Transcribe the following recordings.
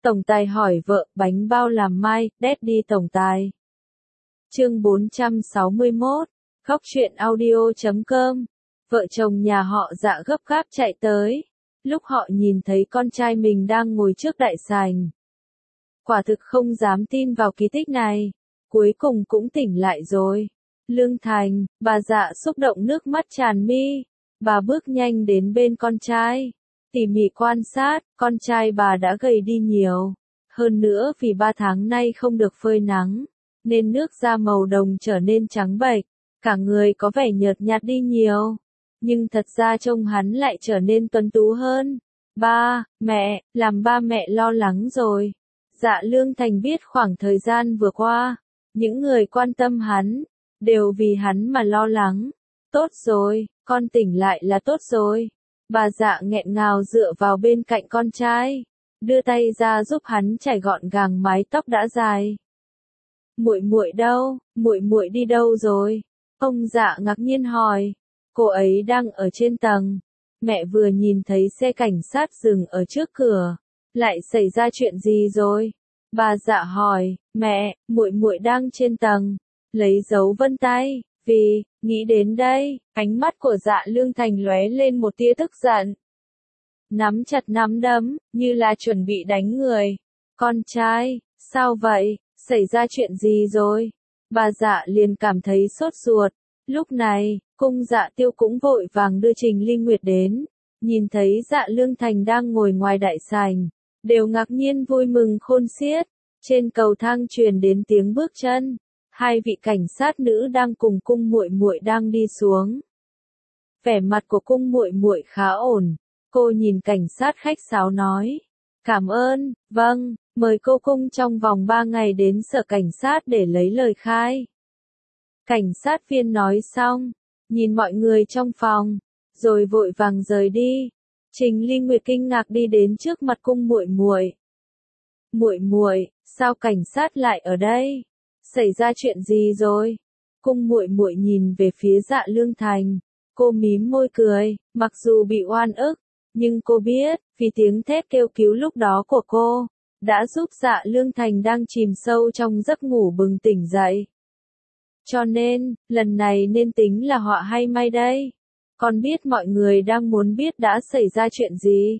Tổng tài hỏi vợ, bánh bao làm mai, Daddy tổng tài. Chương 461, Khóc chuyện audio.com. Vợ chồng nhà họ Dạ gấp gáp chạy tới. Lúc họ nhìn thấy con trai mình đang ngồi trước đại sảnh, quả thực không dám tin vào kỳ tích này. Cuối cùng cũng tỉnh lại rồi. Lương Thành, bà Dạ xúc động nước mắt tràn mi. Bà bước nhanh đến bên con trai, tỉ mỉ quan sát, con trai bà đã gầy đi nhiều. Hơn nữa vì 3 tháng nay không được phơi nắng, nên nước da màu đồng trở nên trắng bệch, cả người có vẻ nhợt nhạt đi nhiều. Nhưng thật ra trông hắn lại trở nên tuấn tú hơn. Ba, mẹ, làm ba mẹ lo lắng rồi. Dạ Lương Thành biết khoảng thời gian vừa qua, những người quan tâm hắn, đều vì hắn mà lo lắng. Tốt rồi, con tỉnh lại là tốt rồi. Bà Dạ nghẹn ngào dựa vào bên cạnh con trai, đưa tay ra giúp hắn chải gọn gàng mái tóc đã dài. Muội muội đâu, muội muội đi đâu rồi? Ông Dạ ngạc nhiên hỏi. Cô ấy đang ở trên tầng. Mẹ vừa nhìn thấy xe cảnh sát dừng ở trước cửa. Lại xảy ra chuyện gì rồi? Bà Dạ hỏi. Mẹ, muội muội đang trên tầng, lấy dấu vân tay. Vì, nghĩ đến đây, ánh mắt của Dạ Lương Thành lóe lên một tia tức giận. Nắm chặt nắm đấm, như là chuẩn bị đánh người. Con trai, sao vậy? Xảy ra chuyện gì rồi? Bà Dạ liền cảm thấy sốt ruột. Lúc này, cung Dạ Tiêu cũng vội vàng đưa Trình Ly Nguyệt đến. Nhìn thấy Dạ Lương Thành đang ngồi ngoài đại sảnh, đều ngạc nhiên vui mừng khôn xiết. Trên cầu thang truyền đến tiếng bước chân. Hai vị cảnh sát nữ đang cùng cung muội muội đang đi xuống. Vẻ mặt của cung muội muội khá ổn. Cô nhìn cảnh sát khách sáo nói. Cảm ơn, vâng, mời cô cung trong vòng 3 ngày đến sở cảnh sát để lấy lời khai. Cảnh sát viên nói xong, nhìn mọi người trong phòng, rồi vội vàng rời đi. Trình Ly Nguyệt kinh ngạc đi đến trước mặt cung muội muội. Muội muội, sao cảnh sát lại ở đây? Xảy ra chuyện gì rồi? Cung muội muội nhìn về phía Dạ Lương Thành, cô mím môi cười, mặc dù bị oan ức, nhưng cô biết, vì tiếng thét kêu cứu lúc đó của cô, đã giúp Dạ Lương Thành đang chìm sâu trong giấc ngủ bừng tỉnh dậy. Cho nên, lần này nên tính là họa hay may đây. Con biết mọi người đang muốn biết đã xảy ra chuyện gì.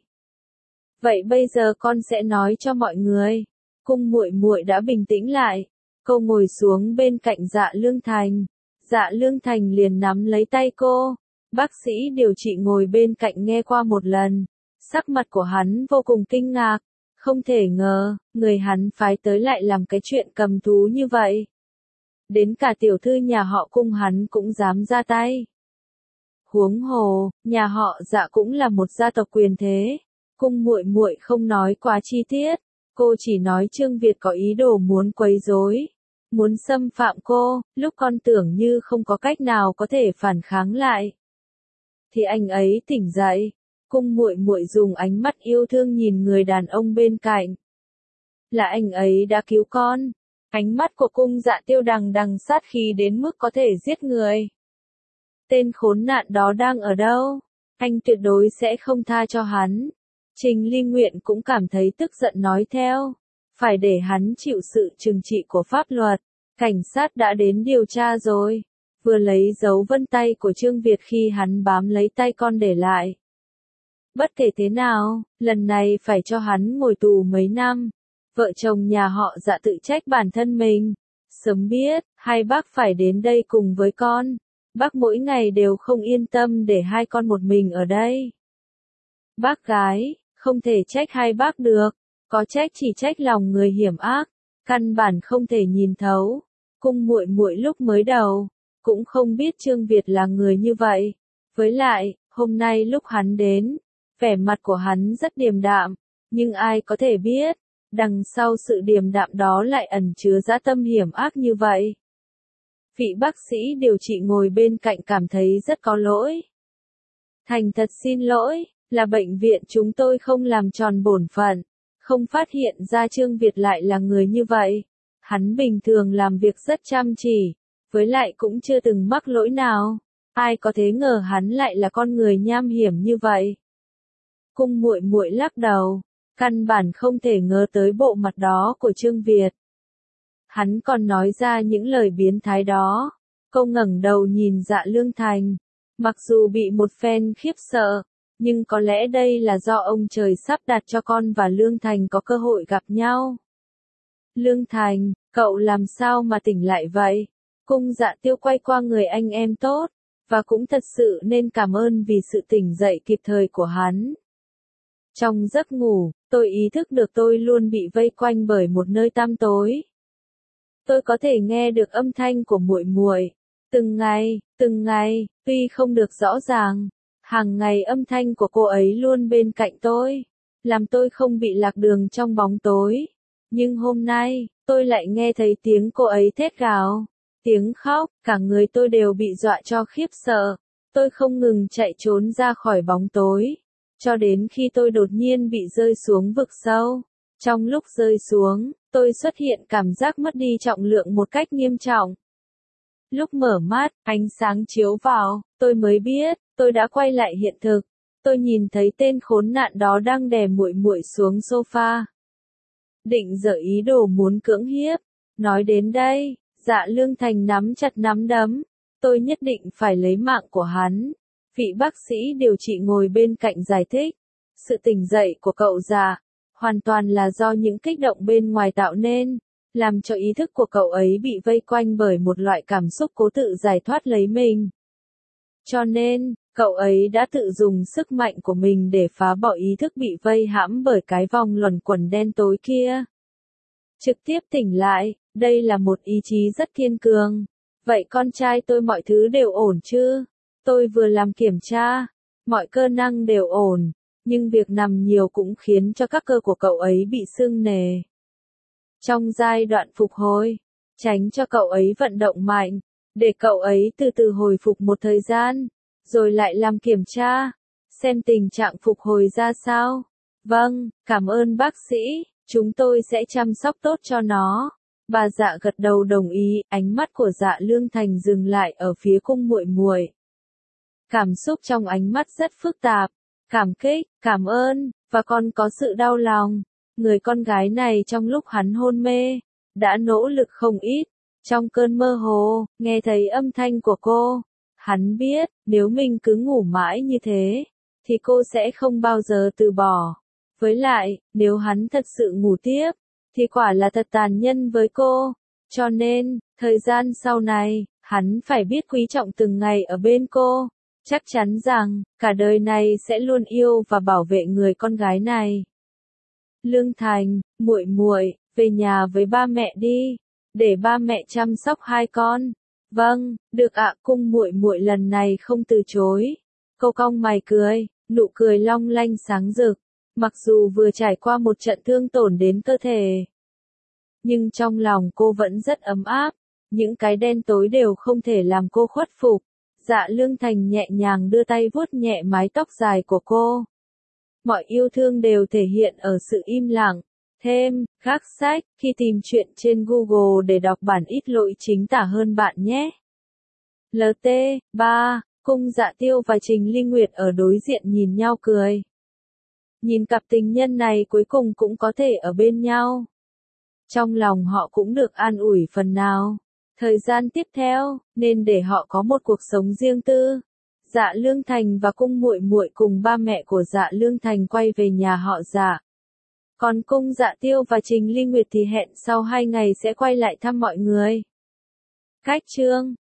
Vậy bây giờ con sẽ nói cho mọi người. Cung muội muội đã bình tĩnh lại. Cô ngồi xuống bên cạnh Dạ Lương Thành. Dạ Lương Thành liền nắm lấy tay cô. Bác sĩ điều trị ngồi bên cạnh nghe qua một lần. Sắc mặt của hắn vô cùng kinh ngạc. Không thể ngờ, người hắn phái tới lại làm cái chuyện cầm thú như vậy. Đến cả tiểu thư nhà họ Cung hắn cũng dám ra tay. Huống hồ, nhà họ Dạ cũng là một gia tộc quyền thế. Cung muội muội không nói quá chi tiết. Cô chỉ nói Trương Việt có ý đồ muốn quấy rối, muốn xâm phạm cô, lúc con tưởng như không có cách nào có thể phản kháng lại. Thì anh ấy tỉnh dậy. Cung muội muội dùng ánh mắt yêu thương nhìn người đàn ông bên cạnh. Là anh ấy đã cứu con. Ánh mắt của cung Dạ Tiêu đằng đằng sát khí đến mức có thể giết người. Tên khốn nạn đó đang ở đâu? Anh tuyệt đối sẽ không tha cho hắn. Trình Ly Nguyện cũng cảm thấy tức giận nói theo. Phải để hắn chịu sự trừng trị của pháp luật. Cảnh sát đã đến điều tra rồi. Vừa lấy dấu vân tay của Trương Việt khi hắn bám lấy tay con để lại. Bất kể thế nào, lần này phải cho hắn ngồi tù mấy năm. Vợ chồng nhà họ Dạ tự trách bản thân mình. Sớm biết, hai bác phải đến đây cùng với con. Bác mỗi ngày đều không yên tâm để hai con một mình ở đây. Bác gái, không thể trách hai bác được. Có trách chỉ trách lòng người hiểm ác. Căn bản không thể nhìn thấu. Cung muội muội lúc mới đầu, cũng không biết Trương Việt là người như vậy. Với lại, hôm nay lúc hắn đến, vẻ mặt của hắn rất điềm đạm. Nhưng ai có thể biết, đằng sau sự điềm đạm đó lại ẩn chứa dã tâm hiểm ác như vậy. Vị bác sĩ điều trị ngồi bên cạnh cảm thấy rất có lỗi. Thành thật xin lỗi, là bệnh viện chúng tôi không làm tròn bổn phận, không phát hiện ra Trương Việt lại là người như vậy. Hắn bình thường làm việc rất chăm chỉ, với lại cũng chưa từng mắc lỗi nào. Ai có thể ngờ hắn lại là con người nham hiểm như vậy. Cung muội muội lắc đầu, căn bản không thể ngờ tới bộ mặt đó của Trương Việt. Hắn còn nói ra những lời biến thái đó. Cô ngẩng đầu nhìn Dạ Lương Thành. Mặc dù bị một phen khiếp sợ, nhưng có lẽ đây là do ông trời sắp đặt cho con và Lương Thành có cơ hội gặp nhau. Lương Thành, cậu làm sao mà tỉnh lại vậy? Cung Dạ Tiêu quay qua người anh em tốt, và cũng thật sự nên cảm ơn vì sự tỉnh dậy kịp thời của hắn. Trong giấc ngủ, tôi ý thức được tôi luôn bị vây quanh bởi một nơi tăm tối. Tôi có thể nghe được âm thanh của muội muội, từng ngày, tuy không được rõ ràng, hàng ngày âm thanh của cô ấy luôn bên cạnh tôi, làm tôi không bị lạc đường trong bóng tối. Nhưng hôm nay, tôi lại nghe thấy tiếng cô ấy thét gào, tiếng khóc, cả người tôi đều bị dọa cho khiếp sợ. Tôi không ngừng chạy trốn ra khỏi bóng tối, cho đến khi tôi đột nhiên bị rơi xuống vực sâu. Trong lúc rơi xuống, tôi xuất hiện cảm giác mất đi trọng lượng một cách nghiêm trọng. Lúc mở mắt, ánh sáng chiếu vào, tôi mới biết, tôi đã quay lại hiện thực. Tôi nhìn thấy tên khốn nạn đó đang đè muội muội xuống sofa. Định dở ý đồ muốn cưỡng hiếp. Nói đến đây, Dạ Lương Thành nắm chặt nắm đấm. Tôi nhất định phải lấy mạng của hắn. Vị bác sĩ điều trị ngồi bên cạnh giải thích. Sự tỉnh dậy của cậu Dạ hoàn toàn là do những kích động bên ngoài tạo nên, làm cho ý thức của cậu ấy bị vây quanh bởi một loại cảm xúc cố tự giải thoát lấy mình. Cho nên, cậu ấy đã tự dùng sức mạnh của mình để phá bỏ ý thức bị vây hãm bởi cái vòng luẩn quẩn đen tối kia. Trực tiếp tỉnh lại, đây là một ý chí rất kiên cường. Vậy con trai tôi mọi thứ đều ổn chứ? Tôi vừa làm kiểm tra, mọi cơ năng đều ổn. Nhưng việc nằm nhiều cũng khiến cho các cơ của cậu ấy bị sưng nề. Trong giai đoạn phục hồi, tránh cho cậu ấy vận động mạnh, để cậu ấy từ từ hồi phục một thời gian, rồi lại làm kiểm tra, xem tình trạng phục hồi ra sao. Vâng, cảm ơn bác sĩ, chúng tôi sẽ chăm sóc tốt cho nó. Bà Dạ gật đầu đồng ý, ánh mắt của Dạ Lương Thành dừng lại ở phía cung muội muội. Cảm xúc trong ánh mắt rất phức tạp. Cảm kích, cảm ơn, và còn có sự đau lòng. Người con gái này trong lúc hắn hôn mê, đã nỗ lực không ít. Trong cơn mơ hồ, nghe thấy âm thanh của cô. Hắn biết, nếu mình cứ ngủ mãi như thế, thì cô sẽ không bao giờ từ bỏ. Với lại, nếu hắn thật sự ngủ tiếp, thì quả là thật tàn nhẫn với cô. Cho nên, thời gian sau này, hắn phải biết quý trọng từng ngày ở bên cô. Chắc chắn rằng, cả đời này sẽ luôn yêu và bảo vệ người con gái này. Lương Thành, muội muội, về nhà với ba mẹ đi, để ba mẹ chăm sóc hai con. Vâng, được ạ, cung muội muội lần này không từ chối. Cô cong mày cười, nụ cười long lanh sáng rực, mặc dù vừa trải qua một trận thương tổn đến cơ thể. Nhưng trong lòng cô vẫn rất ấm áp, những cái đen tối đều không thể làm cô khuất phục. Dạ Lương Thành nhẹ nhàng đưa tay vuốt nhẹ mái tóc dài của cô. Mọi yêu thương đều thể hiện ở sự im lặng. Thêm, gác sách, khi tìm chuyện trên Google để đọc bản ít lỗi chính tả hơn bạn nhé. LT, 3, Cung Dạ Tiêu và Trình Ly Nguyệt ở đối diện nhìn nhau cười. Nhìn cặp tình nhân này cuối cùng cũng có thể ở bên nhau. Trong lòng họ cũng được an ủi phần nào. Thời gian tiếp theo, nên để họ có một cuộc sống riêng tư. Dạ Lương Thành và cung muội muội cùng ba mẹ của Dạ Lương Thành quay về nhà họ Dạ. Còn cung Dạ Tiêu và Trình Ly Nguyệt thì hẹn sau 2 ngày sẽ quay lại thăm mọi người. Cách chương